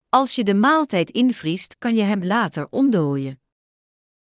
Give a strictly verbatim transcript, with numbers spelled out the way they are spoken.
Als je de maaltijd invriest, kan je hem later ontdooien.